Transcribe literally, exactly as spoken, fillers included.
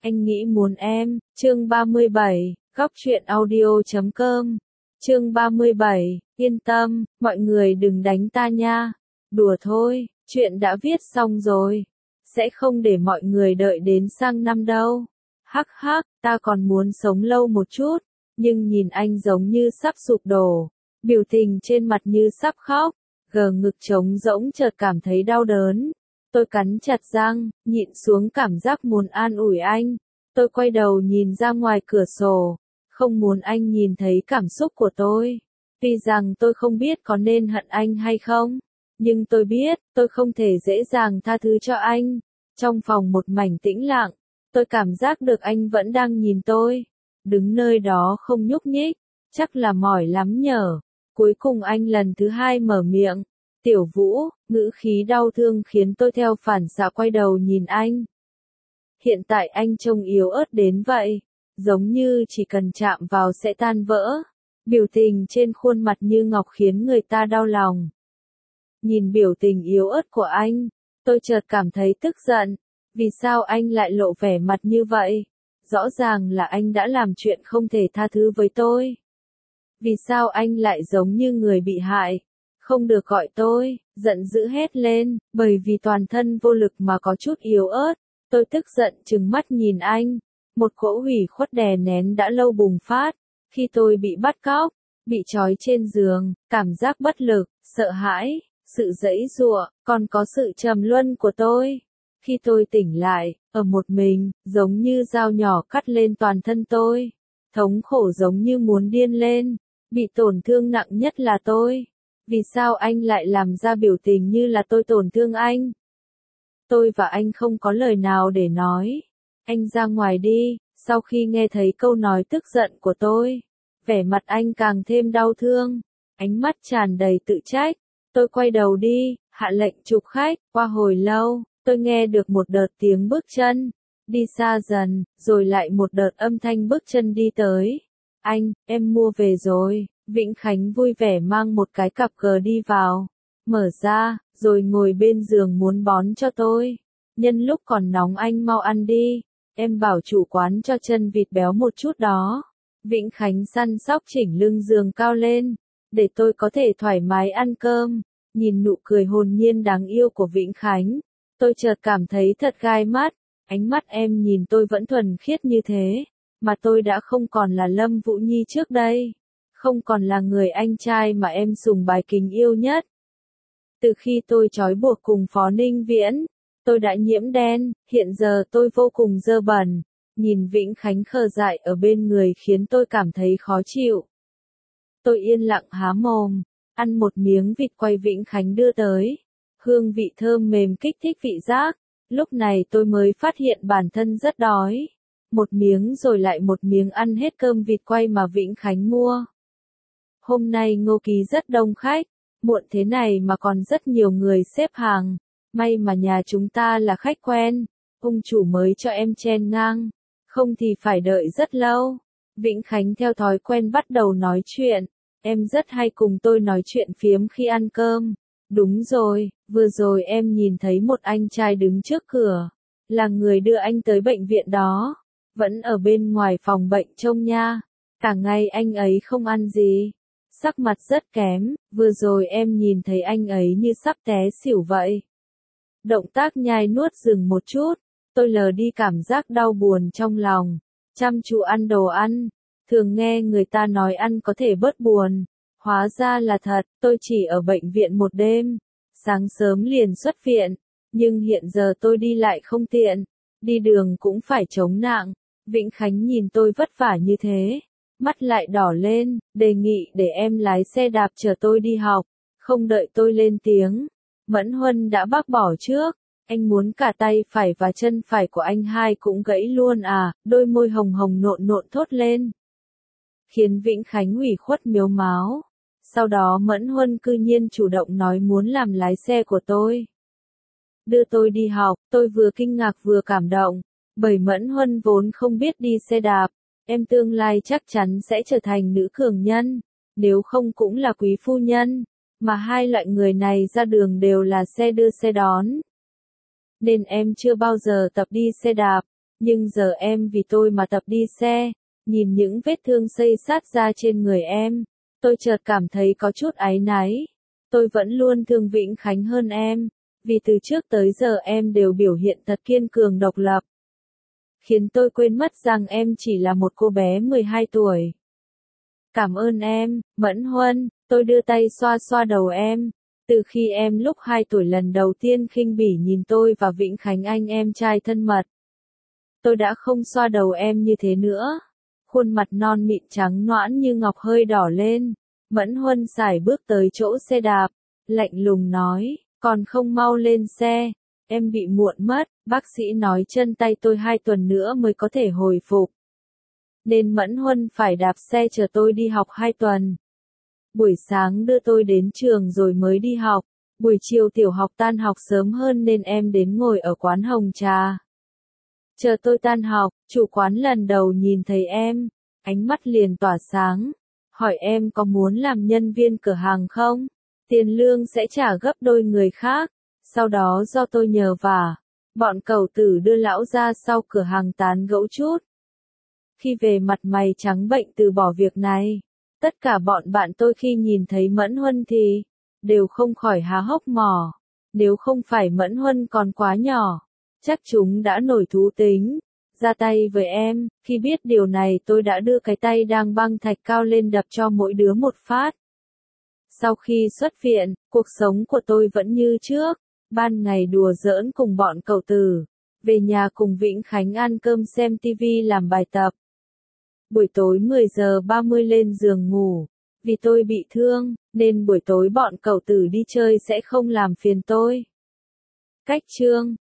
Anh nghĩ muốn em, chương ba mươi bảy, góc truyện audio chấm com. Chương ba mươi bảy, yên tâm, mọi người đừng đánh ta nha. Đùa thôi, chuyện đã viết xong rồi. Sẽ không để mọi người đợi đến sang năm đâu. Hắc hắc, ta còn muốn sống lâu một chút, nhưng nhìn anh giống như sắp sụp đổ. Biểu tình trên mặt như sắp khóc, gờ ngực trống rỗng chợt cảm thấy đau đớn. Tôi cắn chặt răng, nhịn xuống cảm giác muốn an ủi anh. Tôi quay đầu nhìn ra ngoài cửa sổ, không muốn anh nhìn thấy cảm xúc của tôi. Tuy rằng tôi không biết có nên hận anh hay không, nhưng tôi biết, tôi không thể dễ dàng tha thứ cho anh. Trong phòng một mảnh tĩnh lặng, tôi cảm giác được anh vẫn đang nhìn tôi. Đứng nơi đó không nhúc nhích, chắc là mỏi lắm nhở. Cuối cùng anh lần thứ hai mở miệng. Tiểu Vũ, ngữ khí đau thương khiến tôi theo phản xạ quay đầu nhìn anh. Hiện tại anh trông yếu ớt đến vậy, giống như chỉ cần chạm vào sẽ tan vỡ. Biểu tình trên khuôn mặt như ngọc khiến người ta đau lòng. Nhìn biểu tình yếu ớt của anh, tôi chợt cảm thấy tức giận. Vì sao anh lại lộ vẻ mặt như vậy? Rõ ràng là anh đã làm chuyện không thể tha thứ với tôi. Vì sao anh lại giống như người bị hại? Không được gọi tôi, giận dữ hét lên, bởi vì toàn thân vô lực mà có chút yếu ớt. Tôi tức giận trừng mắt nhìn anh. Một cỗ hủy khuất đè nén đã lâu bùng phát. Khi tôi bị bắt cóc, bị trói trên giường, cảm giác bất lực, sợ hãi, sự giãy giụa, còn có sự trầm luân của tôi. Khi tôi tỉnh lại, ở một mình, giống như dao nhỏ cắt lên toàn thân tôi. Thống khổ giống như muốn điên lên. Bị tổn thương nặng nhất là tôi. Vì sao anh lại làm ra biểu tình như là tôi tổn thương anh? Tôi và anh không có lời nào để nói. Anh ra ngoài đi. Sau khi nghe thấy câu nói tức giận của tôi, vẻ mặt anh càng thêm đau thương, ánh mắt tràn đầy tự trách. Tôi quay đầu đi, hạ lệnh chụp khách. Qua hồi lâu, tôi nghe được một đợt tiếng bước chân, đi xa dần, rồi lại một đợt âm thanh bước chân đi tới. Anh, em mua về rồi. Vĩnh Khánh vui vẻ mang một cái cặp cờ đi vào, mở ra, rồi ngồi bên giường muốn bón cho tôi. Nhân lúc còn nóng anh mau ăn đi, em bảo chủ quán cho chân vịt béo một chút đó. Vĩnh Khánh săn sóc chỉnh lưng giường cao lên, để tôi có thể thoải mái ăn cơm. Nhìn nụ cười hồn nhiên đáng yêu của Vĩnh Khánh, tôi chợt cảm thấy thật gai mắt. Ánh mắt em nhìn tôi vẫn thuần khiết như thế, mà tôi đã không còn là Lâm Vũ Nhi trước đây. Không còn là người anh trai mà em sùng bái kính yêu nhất. Từ khi tôi trói buộc cùng Phó Ninh Viễn, tôi đã nhiễm đen, hiện giờ tôi vô cùng dơ bẩn. Nhìn Vĩnh Khánh khờ dại ở bên người khiến tôi cảm thấy khó chịu. Tôi yên lặng há mồm, ăn một miếng vịt quay Vĩnh Khánh đưa tới. Hương vị thơm mềm kích thích vị giác. Lúc này tôi mới phát hiện bản thân rất đói. Một miếng rồi lại một miếng ăn hết cơm vịt quay mà Vĩnh Khánh mua. Hôm nay Ngô Ký rất đông khách, muộn thế này mà còn rất nhiều người xếp hàng. May mà nhà chúng ta là khách quen, ông chủ mới cho em chen ngang, không thì phải đợi rất lâu. Vĩnh Khánh theo thói quen bắt đầu nói chuyện, em rất hay cùng tôi nói chuyện phiếm khi ăn cơm. Đúng rồi, vừa rồi em nhìn thấy một anh trai đứng trước cửa, là người đưa anh tới bệnh viện đó, vẫn ở bên ngoài phòng bệnh trông nha. Cả ngày anh ấy không ăn gì, sắc mặt rất kém, vừa rồi em nhìn thấy anh ấy như sắp té xỉu vậy. Động tác nhai nuốt dừng một chút, tôi lờ đi cảm giác đau buồn trong lòng, chăm chú ăn đồ ăn. Thường nghe người ta nói ăn có thể bớt buồn, hóa ra là thật. Tôi chỉ ở bệnh viện một đêm, sáng sớm liền xuất viện, nhưng hiện giờ tôi đi lại không tiện, đi đường cũng phải chống nạng. Vĩnh Khánh nhìn tôi vất vả như thế, mắt lại đỏ lên, đề nghị để em lái xe đạp chở tôi đi học. Không đợi tôi lên tiếng, Mẫn Huân đã bác bỏ trước. Anh muốn cả tay phải và chân phải của anh hai cũng gãy luôn à? Đôi môi hồng hồng nộn nộn thốt lên, khiến Vĩnh Khánh ủy khuất miếu máu. Sau đó Mẫn Huân cư nhiên chủ động nói muốn làm lái xe của tôi, đưa tôi đi học. Tôi vừa kinh ngạc vừa cảm động, bởi Mẫn Huân vốn không biết đi xe đạp. Em tương lai chắc chắn sẽ trở thành nữ cường nhân, nếu không cũng là quý phu nhân, mà hai loại người này ra đường đều là xe đưa xe đón. Nên em chưa bao giờ tập đi xe đạp, Nhưng giờ em vì tôi mà tập đi xe, nhìn những vết thương xây sát ra trên người em, tôi chợt cảm thấy có chút áy náy. Tôi vẫn luôn thương Vĩnh Khánh hơn em, vì từ trước tới giờ em đều biểu hiện thật kiên cường độc lập. Khiến tôi quên mất rằng em chỉ là một cô bé mười hai tuổi. Cảm ơn em, Mẫn Huân, tôi đưa tay xoa xoa đầu em. Từ khi em lúc hai tuổi lần đầu tiên khinh bỉ nhìn tôi và Vĩnh Khánh anh em trai thân mật, tôi đã không xoa đầu em như thế nữa. Khuôn mặt non mịn trắng nõn như ngọc hơi đỏ lên. Mẫn Huân sải bước tới chỗ xe đạp, lạnh lùng nói, còn không mau lên xe, em bị muộn mất, bác sĩ nói chân tay tôi hai tuần nữa mới có thể hồi phục. Nên Mẫn Huân phải đạp xe chờ tôi đi học hai tuần. Buổi sáng đưa tôi đến trường rồi mới đi học, buổi chiều tiểu học tan học sớm hơn nên em đến ngồi ở quán hồng trà. Chờ tôi tan học, chủ quán lần đầu nhìn thấy em, ánh mắt liền tỏa sáng, hỏi em có muốn làm nhân viên cửa hàng không? Tiền lương sẽ trả gấp đôi người khác, sau đó do tôi nhờ vả, bọn cẩu tử đưa lão ra sau cửa hàng tán gẫu chút. Khi về mặt mày trắng bệnh từ bỏ việc này, tất cả bọn bạn tôi khi nhìn thấy Mẫn Huân thì đều không khỏi há hốc mồm. Nếu không phải Mẫn Huân còn quá nhỏ, chắc chúng đã nổi thú tính, ra tay với em. Khi biết điều này tôi đã đưa cái tay đang băng thạch cao lên đập cho mỗi đứa một phát. Sau khi xuất viện, cuộc sống của tôi vẫn như trước, ban ngày đùa giỡn cùng bọn cậu tử, về nhà cùng Vĩnh Khánh ăn cơm xem tivi làm bài tập. Buổi tối mười giờ ba mươi lên giường ngủ, vì tôi bị thương, nên buổi tối bọn cậu tử đi chơi sẽ không làm phiền tôi. Cách chương